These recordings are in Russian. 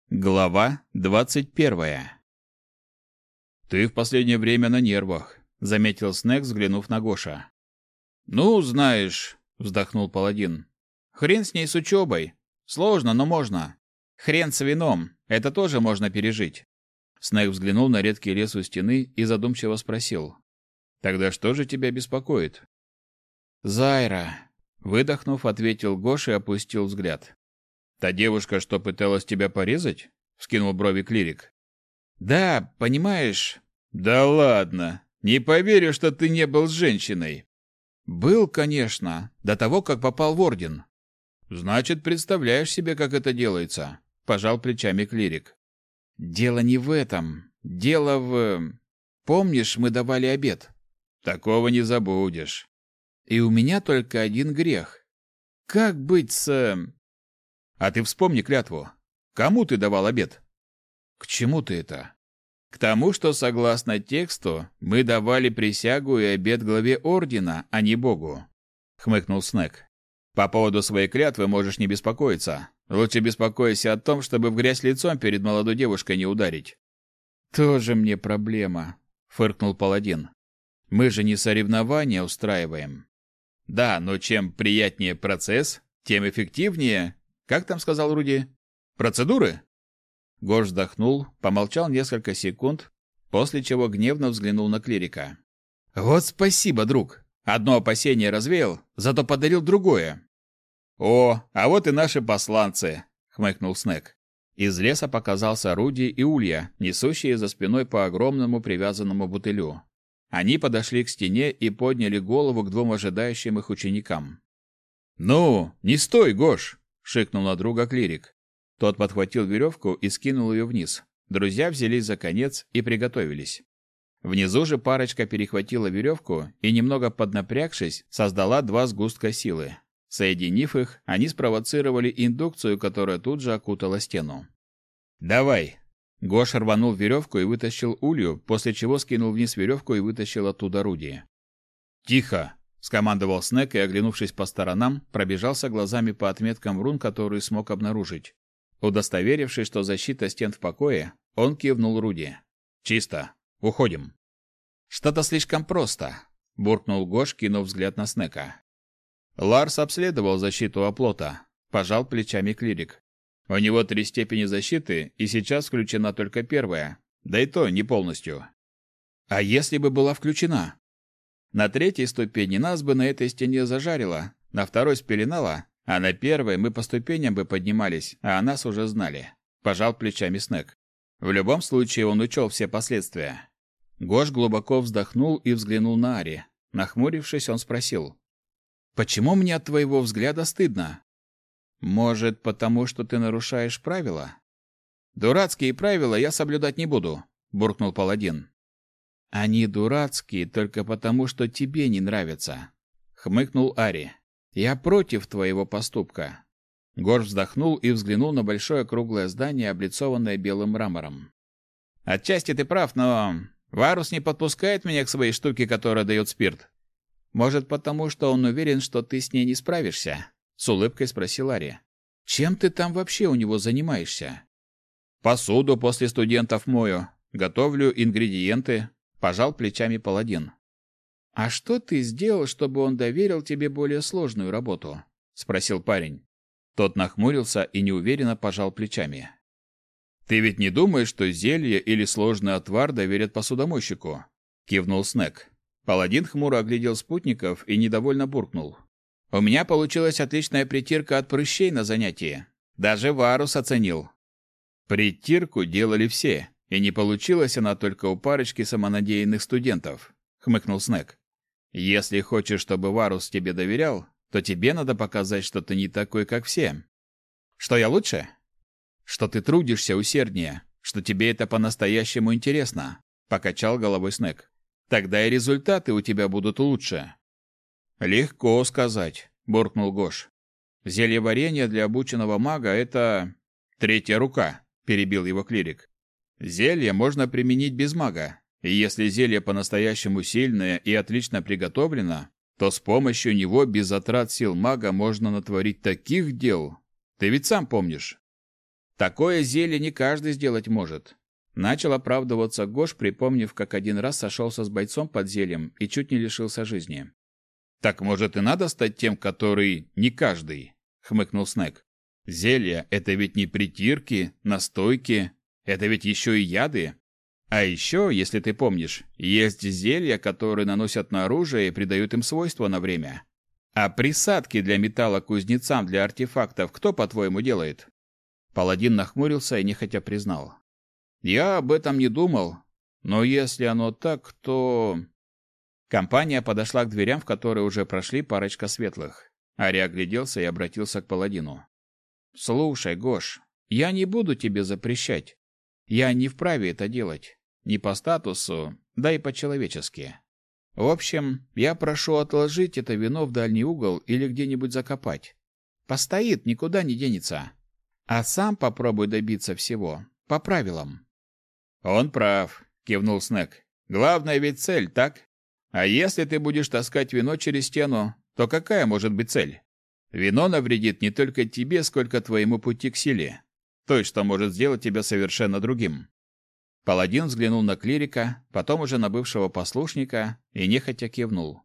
Глава 21. «Ты в последнее время на нервах», — заметил Снег, взглянув на Гоша. «Ну, знаешь», — вздохнул паладин. «Хрен с ней с учебой. Сложно, но можно. Хрен с вином. Это тоже можно пережить». Снег взглянул на редкий лес у стены и задумчиво спросил. «Тогда что же тебя беспокоит?» «Зайра», — выдохнув, ответил Гоша и опустил взгляд. «Та девушка, что пыталась тебя порезать?» — вскинул брови клирик. «Да, понимаешь...» «Да ладно! Не поверю, что ты не был с женщиной!» «Был, конечно, до того, как попал в орден». «Значит, представляешь себе, как это делается?» — пожал плечами клирик. «Дело не в этом. Дело в... Помнишь, мы давали обед?» «Такого не забудешь». «И у меня только один грех. Как быть с...» «А ты вспомни клятву. Кому ты давал обет?» «К чему ты это?» «К тому, что, согласно тексту, мы давали присягу и обет главе ордена, а не Богу», — хмыкнул Снег. «По поводу своей клятвы можешь не беспокоиться. Лучше беспокойся о том, чтобы в грязь лицом перед молодой девушкой не ударить». «Тоже мне проблема», — фыркнул паладин. «Мы же не соревнования устраиваем». «Да, но чем приятнее процесс, тем эффективнее... Как там сказал Руди? Процедуры?» Гош вздохнул, помолчал несколько секунд, после чего гневно взглянул на клирика. «Вот спасибо, друг. Одно опасение развеял, зато подарил другое». «О, а вот и наши посланцы», — хмыкнул Снег. Из леса показался Руди и Улья, несущие за спиной по огромному привязанному бутылю. Они подошли к стене и подняли голову к двум ожидающим их ученикам. «Ну, не стой, Гош!» — шикнул на друга клирик. Тот подхватил веревку и скинул ее вниз. Друзья взялись за конец и приготовились. Внизу же парочка перехватила веревку и, немного поднапрягшись, создала два сгустка силы. Соединив их, они спровоцировали индукцию, которая тут же окутала стену. «Давай!» Гош рванул веревку и вытащил Улью, после чего скинул вниз веревку и вытащил оттуда Руди. «Тихо!» — скомандовал Снег и, оглянувшись по сторонам, пробежался глазами по отметкам рун, которые смог обнаружить. Удостоверившись, что защита стен в покое, он кивнул Руди. «Чисто. Уходим». «Что-то слишком просто», — буркнул Гош, кинув взгляд на Снега. «Ларс обследовал защиту оплота», — пожал плечами клирик. «У него 3 степени защиты, и сейчас включена только первая, да и то не полностью». «А если бы была включена?» «На 3-й ступени нас бы на этой стене зажарило, на 2-й спеленало, а на 1-й мы по ступеням бы поднимались, а о нас уже знали», — пожал плечами Снег. В любом случае он учел все последствия. Гош глубоко вздохнул и взглянул на Ари. Нахмурившись, он спросил. «Почему мне от твоего взгляда стыдно?» «Может, потому что ты нарушаешь правила?» «Дурацкие правила я соблюдать не буду», — буркнул паладин. «Они дурацкие только потому, что тебе не нравятся», — хмыкнул Ари. «Я против твоего поступка». Гош вздохнул и взглянул на большое круглое здание, облицованное белым мрамором. «Отчасти ты прав, но Варус не подпускает меня к своей штуке, которая дает спирт». «Может, потому что он уверен, что ты с ней не справишься?» — с улыбкой спросил Ари. «Чем ты там вообще у него занимаешься?» «Посуду после студентов мою, готовлю ингредиенты», — пожал плечами паладин. «А что ты сделал, чтобы он доверил тебе более сложную работу?» — спросил парень. Тот нахмурился и неуверенно пожал плечами. «Ты ведь не думаешь, что зелье или сложный отвар доверят посудомойщику?» — кивнул Снег. Паладин хмуро оглядел спутников и недовольно буркнул. «У меня получилась отличная притирка от прыщей на занятии. Даже Варус оценил». «Притирку делали все, и не получилась она только у парочки самонадеянных студентов», — хмыкнул Снег. «Если хочешь, чтобы Варус тебе доверял, то тебе надо показать, что ты не такой, как все». «Что я лучше?» «Что ты трудишься усерднее, что тебе это по-настоящему интересно», — покачал головой Снег. «Тогда и результаты у тебя будут лучше». «Легко сказать», — буркнул Гош. «Зельеварение для обученного мага — это... 3-я рука», — перебил его клирик. «Зелье можно применить без мага, и если зелье по-настоящему сильное и отлично приготовлено, то с помощью него без затрат сил мага можно натворить таких дел. Ты ведь сам помнишь». Такое зелье не каждый сделать может. Начал оправдываться Гош, припомнив, как один раз сошелся с бойцом под зельем и чуть не лишился жизни. «Так, может, и надо стать тем, который не каждый?» — хмыкнул Снег. «Зелья — это ведь не притирки, настойки, это ведь еще и яды. А еще, если ты помнишь, есть зелья, которые наносят на оружие и придают им свойства на время. А присадки для металла кузнецам для артефактов кто, по-твоему, делает?» Паладин нахмурился и нехотя признал. «Я об этом не думал, но если оно так, то...» Компания подошла к дверям, в которые уже прошли парочка светлых. Ари огляделся и обратился к паладину. «Слушай, Гош, я не буду тебе запрещать. Я не вправе это делать. Ни по статусу, да и по-человечески. В общем, я прошу отложить это вино в дальний угол или где-нибудь закопать. Постоит, никуда не денется. А сам попробуй добиться всего, по правилам». «Он прав», — кивнул Снег. «Главная ведь цель, так? А если ты будешь таскать вино через стену, то какая может быть цель? Вино навредит не только тебе, сколько твоему пути к силе, той, что может сделать тебя совершенно другим». Паладин взглянул на клирика, потом уже на бывшего послушника и нехотя кивнул.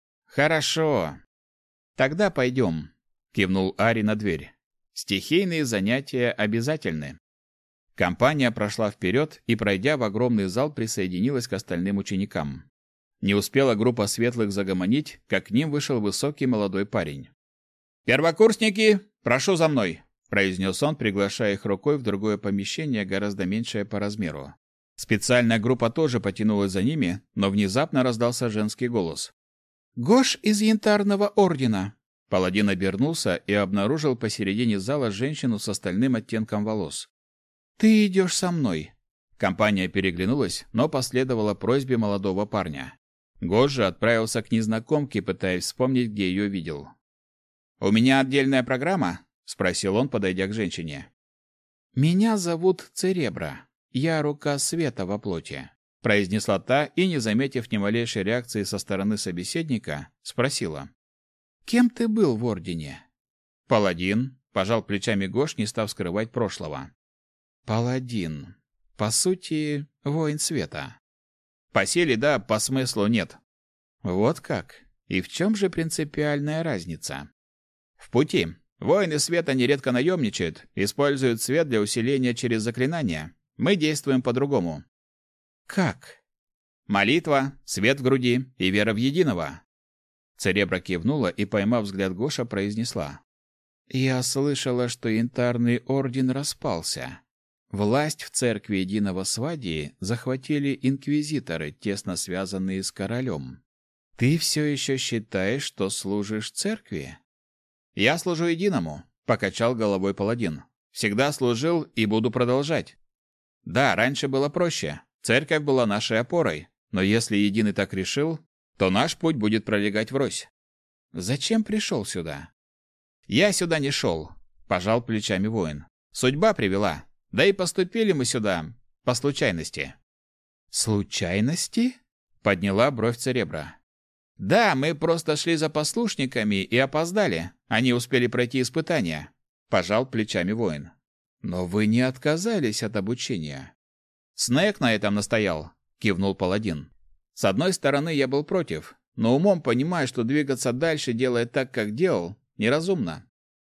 «Хорошо. Тогда пойдем», — кивнул Ари на дверь. «Стихийные занятия обязательны». Компания прошла вперед и, пройдя в огромный зал, присоединилась к остальным ученикам. Не успела группа светлых загомонить, как к ним вышел высокий молодой парень. «Первокурсники, прошу за мной!» – произнес он, приглашая их рукой в другое помещение, гораздо меньшее по размеру. Специальная группа тоже потянулась за ними, но внезапно раздался женский голос. «Гош из Янтарного ордена!» Паладин обернулся и обнаружил посередине зала женщину с остальным оттенком волос. «Ты идешь со мной!» Компания переглянулась, но последовала просьбе молодого парня. Гош же отправился к незнакомке, пытаясь вспомнить, где ее видел. «У меня отдельная программа?» — спросил он, подойдя к женщине. «Меня зовут Церебра. Я рука света во плоти», — произнесла та и, не заметив ни малейшей реакции со стороны собеседника, спросила. «Кем ты был в Ордене?» «Паладин», — пожал плечами Гош, не став скрывать прошлого. «Паладин. По сути, воин света». «По силе да, по смыслу нет». «Вот как? И в чем же принципиальная разница?» «В пути. Воины света нередко наемничают, используют свет для усиления через заклинания. Мы действуем по-другому». «Как?» «Молитва, свет в груди и вера в единого». Церебра кивнула и, поймав взгляд Гоша, произнесла. «Я слышала, что Янтарный орден распался. Власть в церкви Единого Свадии захватили инквизиторы, тесно связанные с королем. Ты все еще считаешь, что служишь церкви?» «Я служу Единому», — покачал головой паладин. «Всегда служил и буду продолжать. Да, раньше было проще. Церковь была нашей опорой. Но если Единый так решил, то наш путь будет пролегать врозь». «Зачем пришел сюда?» «Я сюда не шел», — пожал плечами воин. «Судьба привела. Да и поступили мы сюда по случайности». «Случайности?» — подняла бровь Церебра. «Да, мы просто шли за послушниками и опоздали. Они успели пройти испытания», — пожал плечами воин. «Но вы не отказались от обучения». «Снег на этом настоял», — кивнул паладин. «С одной стороны, я был против, но умом понимаю, что двигаться дальше, делая так, как делал, неразумно».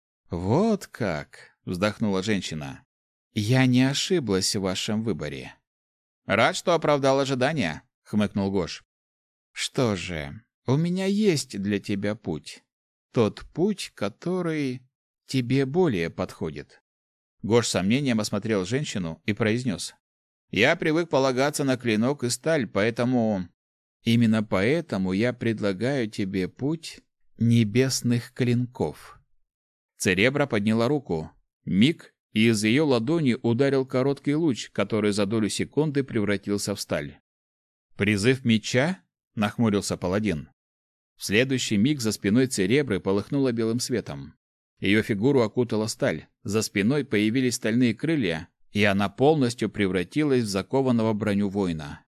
«Вот как», — вздохнула женщина. «Я не ошиблась в вашем выборе». «Рад, что оправдал ожидания», — хмыкнул Гош. «Что же, у меня есть для тебя путь. Тот путь, который тебе более подходит». Гош с сомнением осмотрел женщину и произнес. «Я привык полагаться на клинок и сталь, поэтому...» «Именно поэтому я предлагаю тебе путь небесных клинков». Церебра подняла руку. Миг, и из ее ладони ударил короткий луч, который за долю секунды превратился в сталь. «Призыв меча?» — нахмурился паладин. В следующий миг за спиной Церебры полыхнуло белым светом. Ее фигуру окутала сталь, за спиной появились стальные крылья, и она полностью превратилась в закованного в броню воина.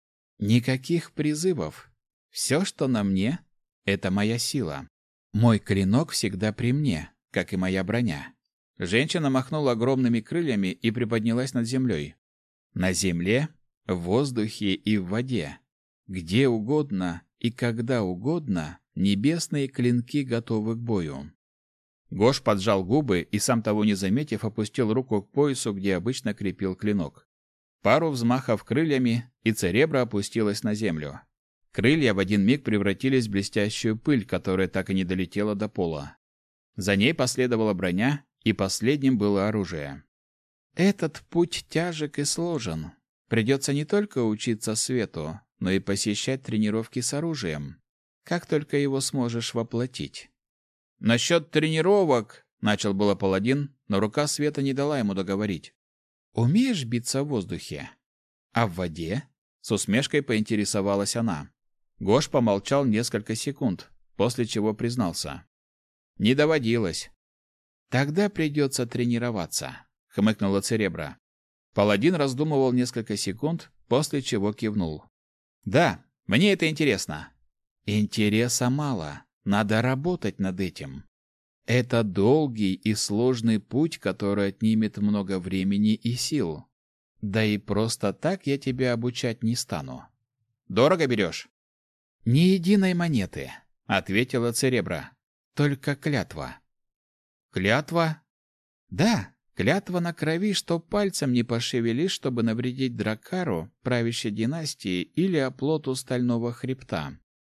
«Никаких призывов. Все, что на мне, — это моя сила. Мой клинок всегда при мне, как и моя броня. Женщина махнула огромными крыльями и приподнялась над землей. На земле, в воздухе и в воде, где угодно и когда угодно, небесные клинки готовы к бою. Гош поджал губы и, сам того не заметив, опустил руку к поясу, где обычно крепил клинок. Пару взмахов крыльями, и Церебра опустилась на землю. Крылья в один миг превратились в блестящую пыль, которая так и не долетела до пола. За ней последовала броня, и последним было оружие. Этот путь тяжек и сложен. Придется не только учиться свету, но и посещать тренировки с оружием. Как только его сможешь воплотить. «Насчет тренировок», — начал было паладин, но рука света не дала ему договорить. «Умеешь биться в воздухе? А в воде?» — с усмешкой поинтересовалась она. Гош помолчал несколько секунд, после чего признался. «Не доводилось». «Тогда придется тренироваться», — хмыкнула Церебра. Паладин раздумывал несколько секунд, после чего кивнул. «Да, мне это интересно». «Интереса мало. Надо работать над этим. Это долгий и сложный путь, который отнимет много времени и сил. Да и просто так я тебя обучать не стану. Дорого берешь?» «Ни единой монеты», — ответила Церебра. «Только клятва». «Клятва?» «Да, клятва на крови, что пальцем не пошевелишь, чтобы навредить Драккару, правящей династии, или оплоту Стального Хребта».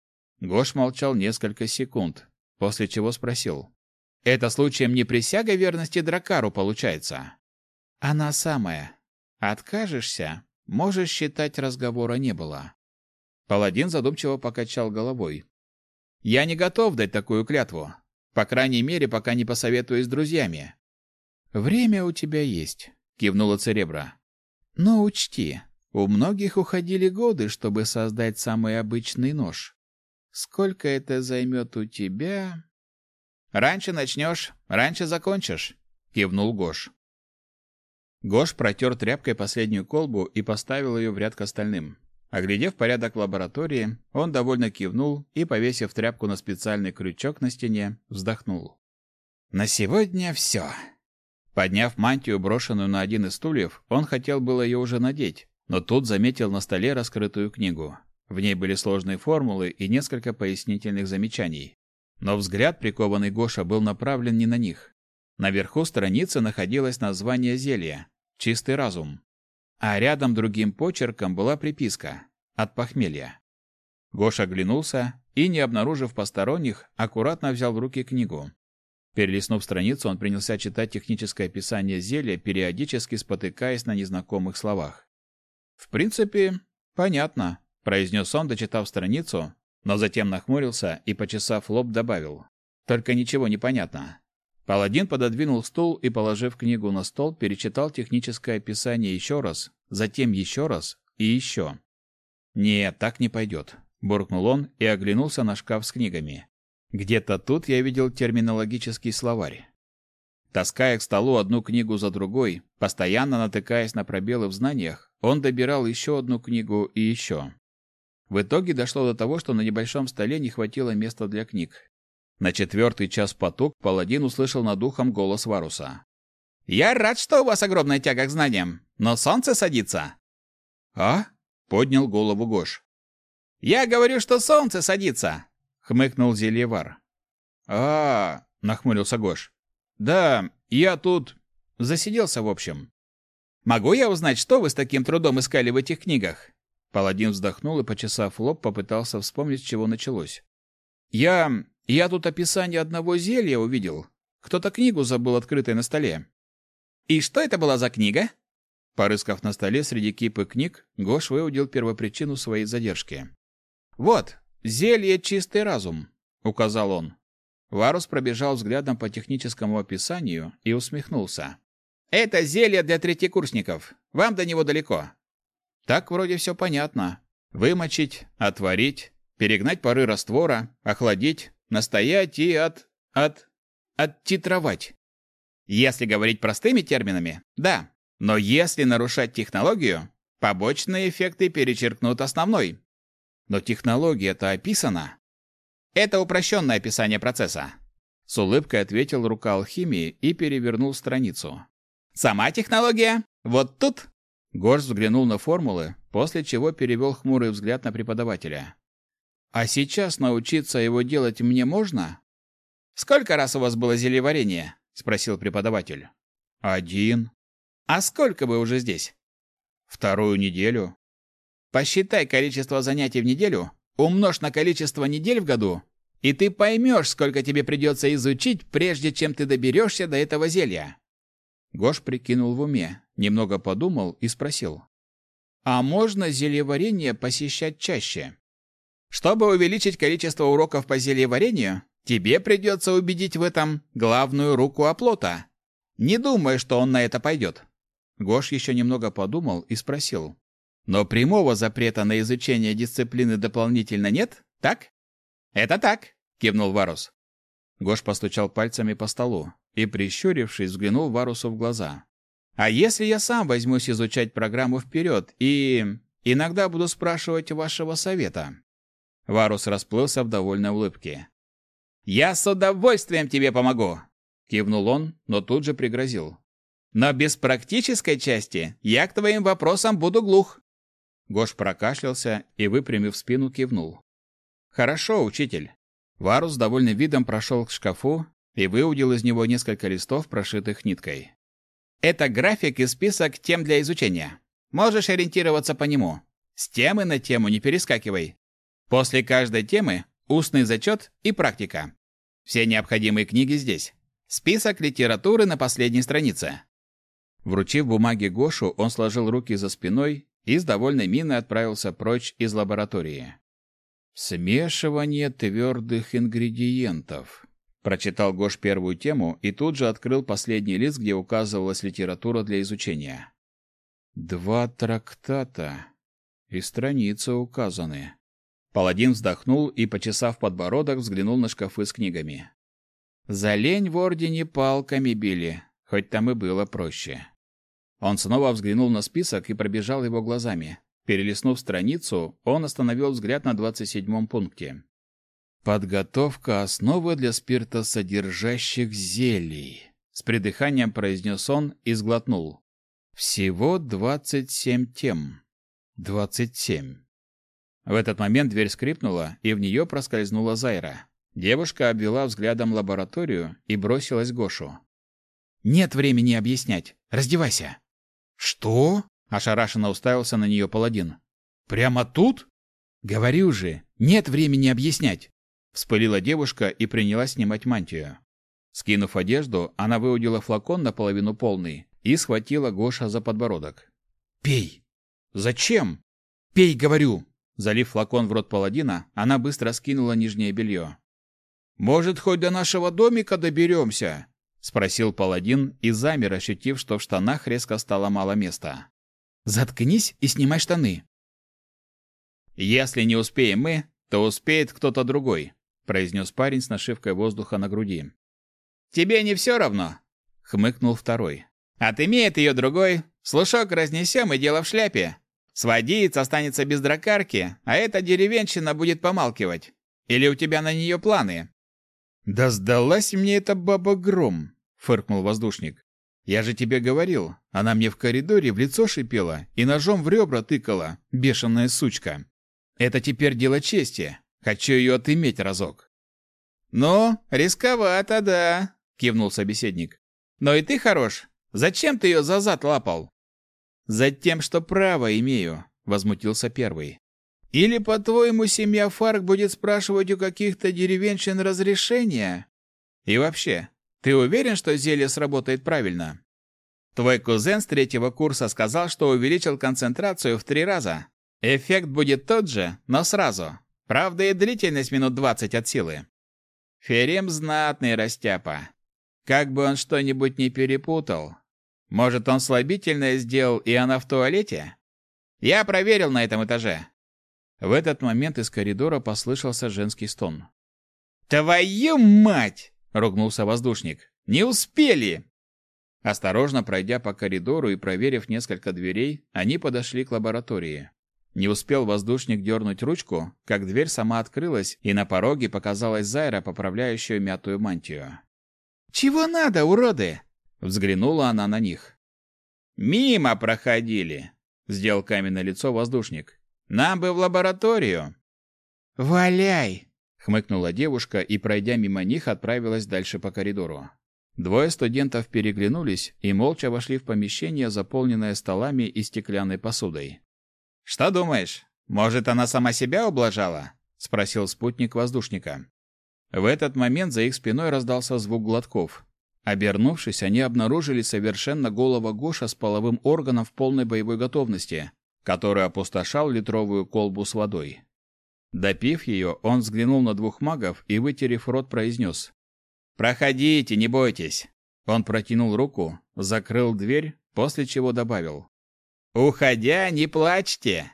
Гош молчал несколько секунд, после чего спросил. «Это случаем не присяга верности Драккару получается?» «Она самая. Откажешься, можешь считать, разговора не было». Паладин задумчиво покачал головой. «Я не готов дать такую клятву. По крайней мере, пока не посоветуюсь с друзьями». «Время у тебя есть», — кивнула Церебра. «Но учти, у многих уходили годы, чтобы создать самый обычный нож. Сколько это займет у тебя?» «Раньше начнешь, раньше закончишь», — кивнул Гош. Гош протер тряпкой последнюю колбу и поставил ее в ряд к остальным. Оглядев порядок в лаборатории, он довольно кивнул и, повесив тряпку на специальный крючок на стене, вздохнул. «На сегодня все». Подняв мантию, брошенную на один из стульев, он хотел было ее уже надеть, но тут заметил на столе раскрытую книгу. В ней были сложные формулы и несколько пояснительных замечаний. Но взгляд, прикованный Гоша, был направлен не на них. Наверху страницы находилось название зелья «Чистый разум». А рядом другим почерком была приписка «От похмелья». Гоша оглянулся и, не обнаружив посторонних, аккуратно взял в руки книгу. Перелистнув страницу, он принялся читать техническое описание зелья, периодически спотыкаясь на незнакомых словах. «В принципе, понятно», — произнес он, дочитав страницу, но затем нахмурился и, почесав лоб, добавил. «Только ничего не понятно». Паладин пододвинул стул и, положив книгу на стол, перечитал техническое описание еще раз, затем еще раз и еще. «Нет, так не пойдет», — буркнул он и оглянулся на шкаф с книгами. «Где-то тут я видел терминологический словарь». Таская к столу одну книгу за другой, постоянно натыкаясь на пробелы в знаниях, он добирал еще одну книгу и еще. В итоге дошло до того, что на небольшом столе не хватило места для книг. На 4-й час потуг паладин услышал над ухом голос Варуса. «Я рад, что у вас огромная тяга к знаниям, но солнце садится». «А?» — поднял голову Гош. «Я говорю, что солнце садится», — хмыкнул зельевар. Нахмурился Гош. «Да, я тут засиделся, в общем». «Могу я узнать, что вы с таким трудом искали в этих книгах?» Паладин вздохнул и, почесав лоб, попытался вспомнить, с чего началось. Я тут описание одного зелья увидел. Кто-то книгу забыл открытой на столе». «И что это была за книга?» Порыскав на столе среди кипы книг, Гош выудил первопричину своей задержки. «Вот, зелье «Чистый разум», — указал он. Варус пробежал взглядом по техническому описанию и усмехнулся. «Это зелье для третьекурсников. Вам до него далеко». «Так вроде все понятно. Вымочить, отварить, перегнать пары раствора, охладить, настоять и оттитровать». Если говорить простыми терминами, да. Но если нарушать технологию, побочные эффекты перечеркнут основной. Но технология-то описана. Это упрощенное описание процесса. С С улыбкой ответил рука алхимии и перевернул страницу. «Сама технология? Вот тут?» Гош взглянул на формулы, после чего перевел хмурый взгляд на преподавателя. «А сейчас научиться его делать мне можно?» «Сколько раз у вас было зельеварение?» — спросил преподаватель. «1». «А сколько вы уже здесь?» «2 неделю». «Посчитай количество занятий в неделю, умножь на количество недель в году, и ты поймешь, сколько тебе придется изучить, прежде чем ты доберешься до этого зелья». Гош прикинул в уме, немного подумал и спросил. «А можно зельеварение посещать чаще?» «Чтобы увеличить количество уроков по зельеварению, тебе придется убедить в этом главную руку оплота. Не думай, что он на это пойдет». Гош еще немного подумал и спросил. «Но прямого запрета на изучение дисциплины дополнительно нет, так?» «Это так», — кивнул Варус. Гош постучал пальцами по столу и, прищурившись, взглянул Варусу в глаза. «А если я сам возьмусь изучать программу вперед и иногда буду спрашивать вашего совета?» Варус расплылся в довольной улыбке. «Я с удовольствием тебе помогу!» — кивнул он, но тут же пригрозил. «Но без практической части я к твоим вопросам буду глух». Гош прокашлялся и, выпрямив спину, кивнул. «Хорошо, учитель». Варус с довольным видом прошел к шкафу и выудил из него несколько листов, прошитых ниткой. «Это график и список тем для изучения. Можешь ориентироваться по нему. С темы на тему не перескакивай. После каждой темы устный зачет и практика. Все необходимые книги здесь. Список литературы на последней странице». Вручив бумаги Гошу, он сложил руки за спиной и с довольной миной отправился прочь из лаборатории. «Смешивание твердых ингредиентов», — прочитал Гош первую тему и тут же открыл последний лист, где указывалась литература для изучения. 2 трактата и страницы указаны. Паладин вздохнул и, почесав подбородок, взглянул на шкафы с книгами. За лень в Ордене палками били, хоть там и было проще. Он снова взглянул на список и пробежал его глазами. Перелистнув страницу, он остановил взгляд на 27-м пункте. «Подготовка основы для спиртосодержащих зелий», — с придыханием произнес он и сглотнул. «Всего 27 тем. 27». В этот момент дверь скрипнула, и в нее проскользнула Зайра. Девушка обвела взглядом лабораторию и бросилась к Гошу. «Нет времени объяснять. Раздевайся». «Что?» — ошарашенно уставился на нее паладин. «Прямо тут?» «Говорю же, нет времени объяснять!» Вспылила девушка и принялась снимать мантию. Скинув одежду, она выудила флакон наполовину полный и схватила Гоша за подбородок. «Пей!» «Зачем?» «Пей, говорю!» Залив флакон в рот паладина, она быстро скинула нижнее белье. «Может, хоть до нашего домика доберемся?» — спросил паладин и замер, ощутив, что в штанах резко стало мало места. «Заткнись и снимай штаны». «Если не успеем мы, то успеет кто-то другой», — произнес парень с нашивкой воздуха на груди. «Тебе не все равно?» — хмыкнул второй. «Отымеет ее другой, слушок разнесем и дело в шляпе. Сводиец останется без дракарки, а эта деревенщина будет помалкивать. Или у тебя на нее планы?» «Да сдалась мне эта баба Гром», — фыркнул воздушник. «Я же тебе говорил, она мне в коридоре в лицо шипела и ножом в ребра тыкала, бешеная сучка. Это теперь дело чести, хочу ее отыметь разок». «Ну, рисковато, да», — кивнул собеседник. «Но и ты хорош. Зачем ты ее за зад лапал?» «Затем, что право имею», — возмутился первый. «Или, по-твоему, семья Фарк будет спрашивать у каких-то деревенщин разрешения? И вообще, ты уверен, что зелье сработает правильно? Твой кузен с 3-го курса сказал, что увеличил концентрацию в 3 раза. Эффект будет тот же, но сразу. Правда, и длительность минут 20 от силы. Ферем знатный растяпа. Как бы он что-нибудь не перепутал. Может, он слабительное сделал, и она в туалете? Я проверил на этом этаже». В этот момент из коридора послышался женский стон. «Твою мать!» — ругнулся воздушник. «Не успели!» Осторожно пройдя по коридору и проверив несколько дверей, они подошли к лаборатории. Не успел воздушник дернуть ручку, как дверь сама открылась, и на пороге показалась Зайра, поправляющая мятую мантию. «Чего надо, уроды?» — взглянула она на них. «Мимо проходили», — сделал каменное лицо воздушник. «Нам бы в лабораторию». «Валяй!» — хмыкнула девушка и, пройдя мимо них, отправилась дальше по коридору. Двое студентов переглянулись и молча вошли в помещение, заполненное столами и стеклянной посудой. «Что думаешь, может, она сама себя ублажала?» — спросил спутник воздушника. В этот момент за их спиной раздался звук глотков. Обернувшись, они обнаружили совершенно голого Гоша с половым органом в полной боевой готовности, который опустошал литровую колбу с водой. Допив ее, он взглянул на двух магов и, вытерев рот, произнес: «Проходите, не бойтесь». Он протянул руку, закрыл дверь, после чего добавил: «Уходя, не плачьте».